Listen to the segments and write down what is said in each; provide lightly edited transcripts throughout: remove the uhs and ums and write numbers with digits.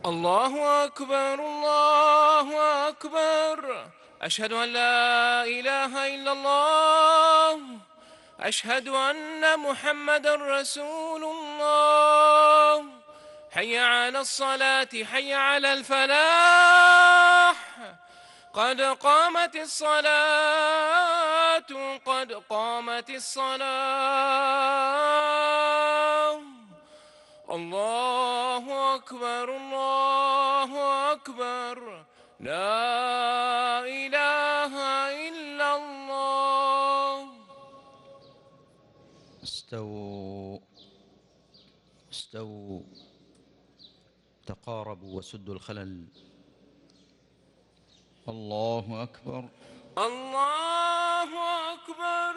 الله أكبر الله أكبر. أشهد أن لا إله إلا الله. أشهد أن محمدا رسول الله. حي على الصلاة حي على الفلاح. قد قامت الصلاة قد قامت الصلاة. الله أكبر الله أكبر. لا إله إلا الله. استووا استووا، تقاربوا وسدوا الخلل. الله أكبر الله أكبر.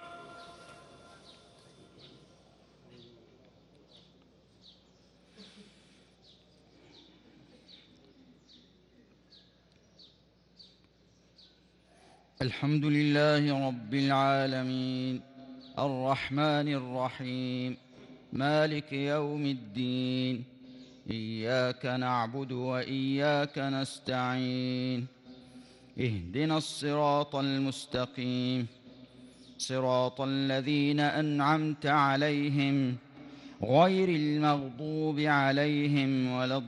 الحمد لله رب العالمين، الرحمن الرحيم، مالك يوم الدين. إياك نعبد وإياك نستعين. اهدنا الصراط المستقيم، صراط الذين أنعمت عليهم غير المغضوب عليهم ولا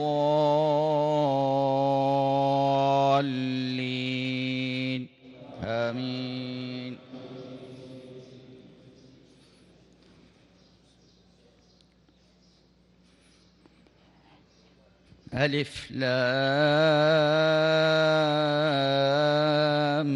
الضالين. آمين. ألف لام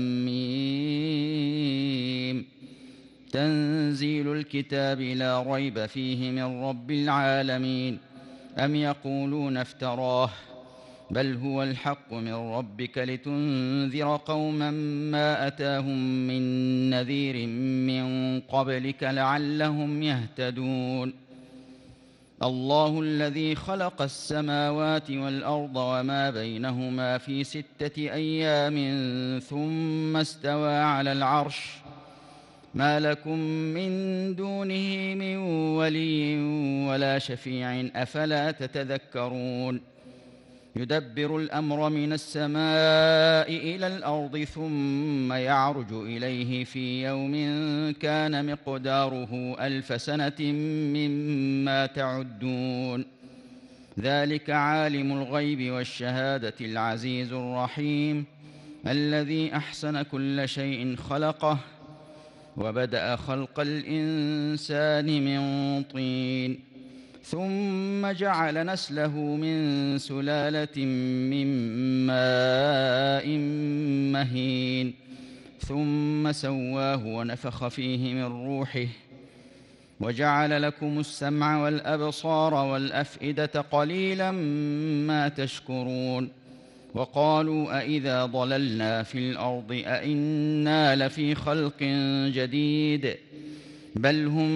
ميم. تنزيل الكتاب لا ريب فيه من رب العالمين. أم يقولون افتراه، بل هو الحق من ربك لتنذر قوما ما أتاهم من نذير من قبلك لعلهم يهتدون. الله الذي خلق السماوات والأرض وما بينهما في 6 أيام ثم استوى على العرش. ما لكم من دونه من ولي ولا شفيع أفلا تتذكرون. يدبر الأمر من السماء إلى الأرض ثم يعرج إليه في يوم كان مقداره 1000 سنة مما تعدون. ذلك عالم الغيب والشهادة العزيز الرحيم، الذي أحسن كل شيء خلقه وبدأ خلق الإنسان من طين، ثم جعل نسله من سلالة من ماء مهين، ثم سواه ونفخ فيه من روحه، وجعل لكم السمع والأبصار والأفئدة قليلا ما تشكرون. وقالوا أإذا ضللنا في الأرض أإنا لفي خلق جديد، بل هم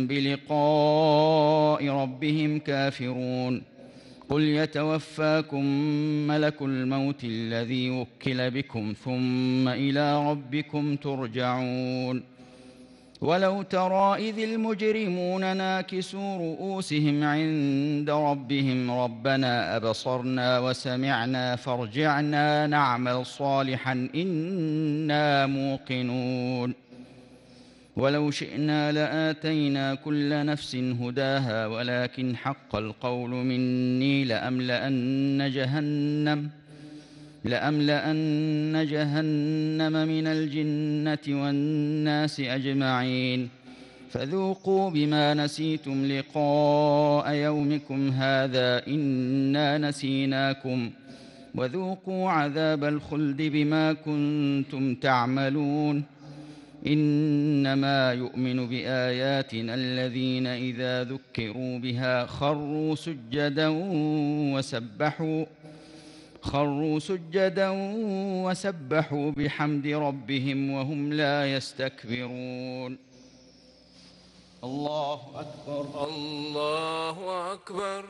بلقاء ربهم كافرون. قل يتوفاكم ملك الموت الذي وكل بكم ثم إلى ربكم ترجعون. ولو ترى إذ المجرمون ناكسوا رؤوسهم عند ربهم ربنا أبصرنا وسمعنا فارجعنا نعمل صالحا إنا موقنون. ولو شئنا لآتينا كل نفس هداها ولكن حق القول مني لأملأن جهنم من الجنة والناس أجمعين. فذوقوا بما نسيتم لقاء يومكم هذا إنا نسيناكم، وذوقوا عذاب الخلد بما كنتم تعملون. إنما يؤمن بآياتنا الذين إذا ذكروا بها خروا سجدا وسبحوا بحمد ربهم وهم لا يستكبرون. الله أكبر الله أكبر.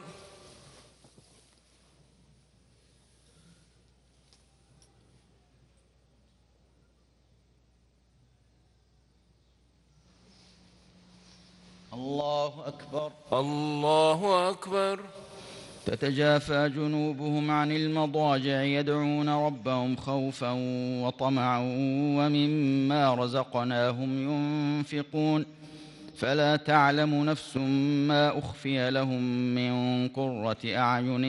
الله أكبر الله أكبر. تتجافى جنوبهم عن المضاجع يدعون ربهم خوفا وطمعا ومما رزقناهم ينفقون فلا تعلم نفس ما أخفي لهم من قرة أعين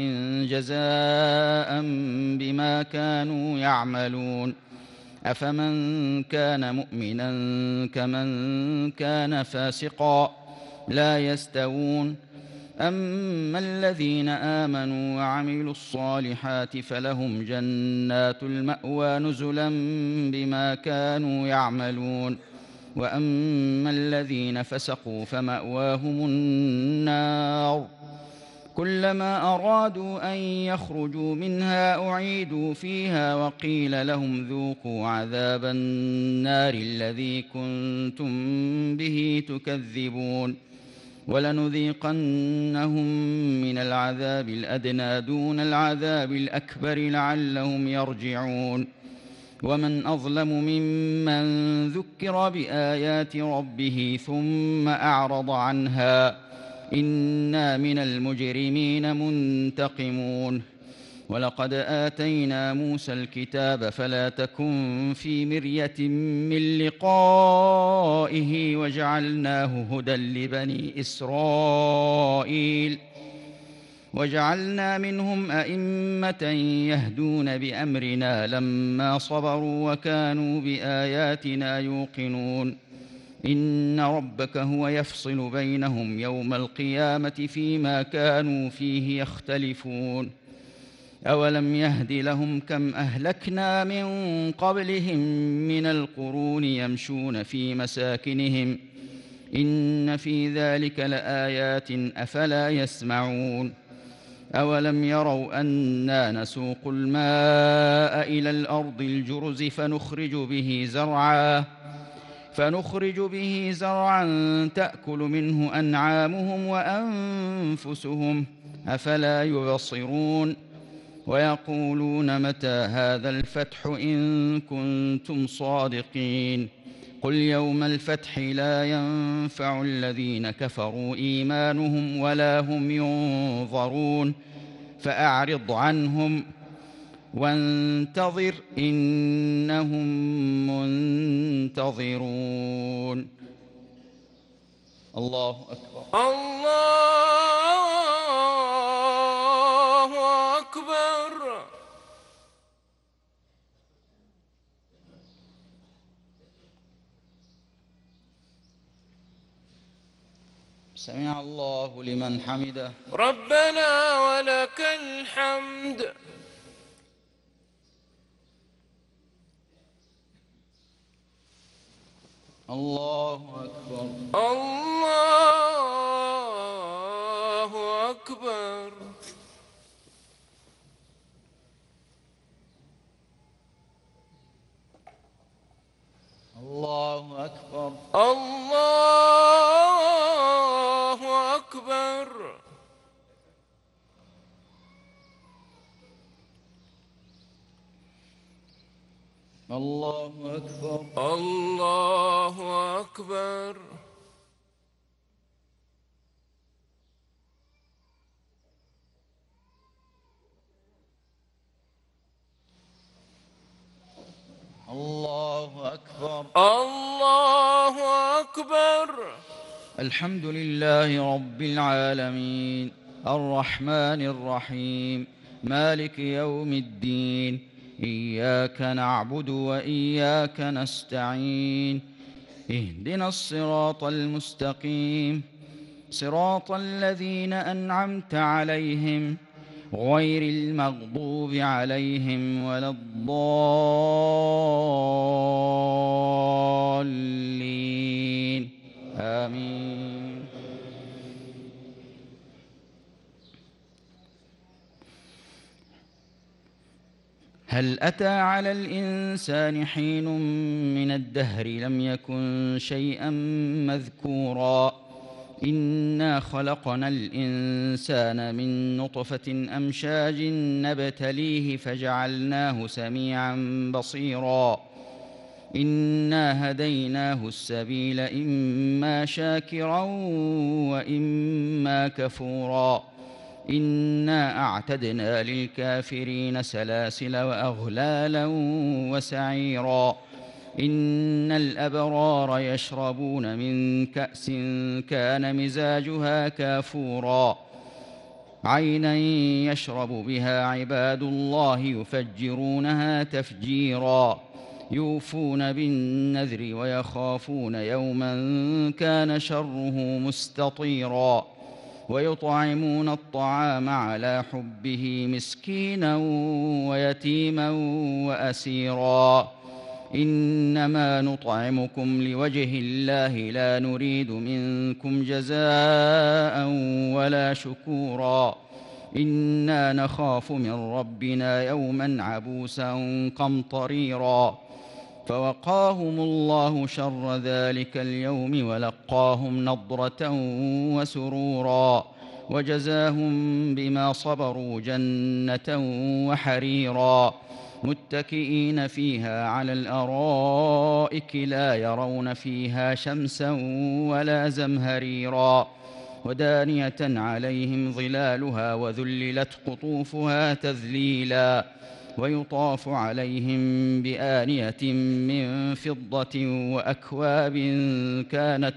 جزاء بما كانوا يعملون أفمن كان مؤمنا كمن كان فاسقا لا يستوون أما الذين آمنوا وعملوا الصالحات فلهم جنات المأوى نزلا بما كانوا يعملون وأما الذين فسقوا فمأواهم النار كلما أرادوا أن يخرجوا منها أعيدوا فيها وقيل لهم ذوقوا عذاب النار الذي كنتم به تكذبون ولنذيقنهم من العذاب الأدنى دون العذاب الأكبر لعلهم يرجعون ومن أظلم ممن ذكر بآيات ربه ثم أعرض عنها إنا من المجرمين منتقمون ولقد آتينا موسى الكتاب فلا تكن في مرية من لقائه وجعلناه هدى لبني إسرائيل وجعلنا منهم أئمة يهدون بأمرنا لما صبروا وكانوا بآياتنا يوقنون إن ربك هو يفصل بينهم يوم القيامة فيما كانوا فيه يختلفون أولم يهد لهم كم أهلكنا من قبلهم من القرون يمشون في مساكنهم إن في ذلك لآيات أفلا يسمعون أولم يروا أنا نسوق الماء إلى الأرض الجرز فنخرج به زرعا تأكل منه أنعامهم وأنفسهم أفلا يبصرون ويقولون متى هذا الفتح إن كنتم صادقين قل يوم الفتح لا ينفع الذين كفروا إيمانهم ولا هم ينظرون فأعرض عنهم وانتظر إنهم منتظرون. الله أكبر. الله أكبر. سمع الله لمن حمده. ربنا ولك الحمد. الله أكبر. الله أكبر. الله أكبر. الله أكبر. الله أكبر. الله أكبر. الله أكبر. الله أكبر. الحمد لله رب العالمين الرحمن الرحيم مالك يوم الدين إياك نعبد وإياك نستعين اهدنا الصراط المستقيم صراط الذين أنعمت عليهم غير المغضوب عليهم ولا الضالين آمين. هل أتى على الإنسان حين من الدهر لم يكن شيئا مذكورا إنا خلقنا الإنسان من نطفة أمشاج نبتليه فجعلناه سميعا بصيرا إنا هديناه السبيل إما شاكرا وإما كفورا إنا أعتدنا للكافرين سلاسل وأغلالا وسعيرا إن الأبرار يشربون من كأس كان مزاجها كافورا عينا يشرب بها عباد الله يفجرونها تفجيرا يوفون بالنذر ويخافون يوما كان شره مستطيرا ويطعمون الطعام على حبه مسكينا ويتيما وأسيرا إنما نطعمكم لوجه الله لا نريد منكم جزاء ولا شكورا إنا نخاف من ربنا يوما عبوسا قمطريرا فوقاهم الله شر ذلك اليوم ولقاهم نضرة وسرورا وجزاهم بما صبروا جنة وحريرا متكئين فيها على الأرائك لا يرون فيها شمسا ولا زمهريرا ودانية عليهم ظلالها وذللت قطوفها تذليلا ويطاف عليهم بآنية من فضة وأكواب كانت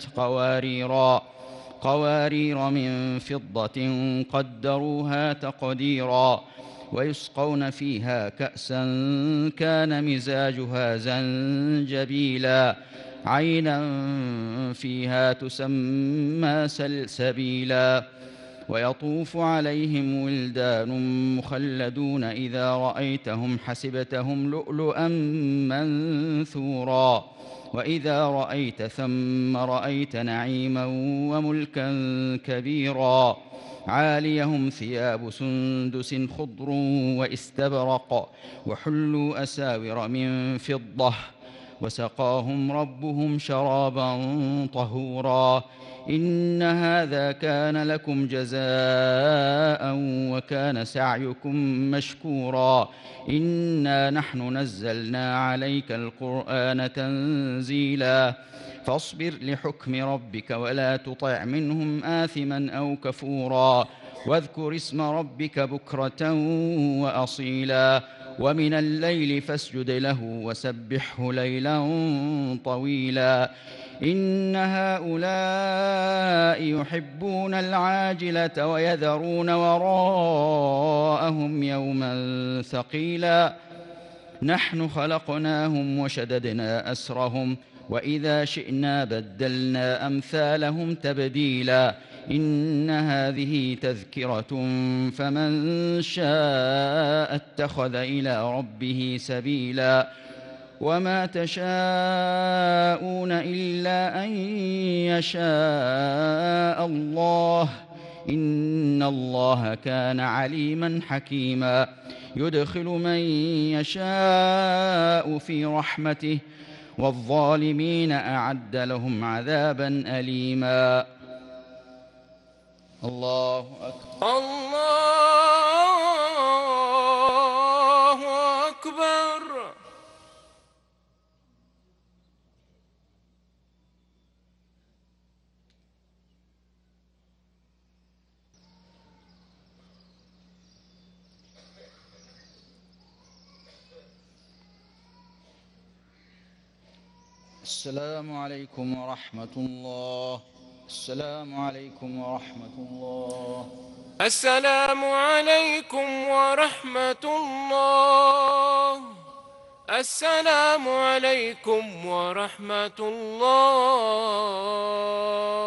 قوارير من فضة قدروها تقديرا ويسقون فيها كأسا كان مزاجها زنجبيلا عينا فيها تسمى سلسبيلا ويطوف عليهم ولدان مخلدون إذا رأيتهم حسبتهم لؤلؤا منثورا وإذا رأيت ثم رأيت نعيما وملكا كبيرا عاليهم ثياب سندس خضر واستبرق وحلوا أساور من فضة وسقاهم ربهم شرابا طهورا إن هذا كان لكم جزاء وكان سعيكم مشكورا إنا نحن نزلنا عليك القرآن تنزيلا فاصبر لحكم ربك ولا تطع منهم آثما أو كفورا واذكر اسم ربك بكرة وأصيلا ومن الليل فاسجد له وسبحه ليلا طويلا إن هؤلاء يحبون العاجلة ويذرون وراءهم يوما ثقيلا نحن خلقناهم وشددنا أسرهم وإذا شئنا بدلنا أمثالهم تبديلا إن هذه تذكرة فمن شاء اتخذ إلى ربه سبيلا وما تشاءون إلا أن يشاء الله إن الله كان عليما حكيما يدخل من يشاء في رحمته والظالمين أعد لهم عذابا أليما الله أكبر الله أكبر. السلام عليكم ورحمة الله. السلام عليكم ورحمة الله. السلام عليكم ورحمة الله. السلام عليكم ورحمة الله.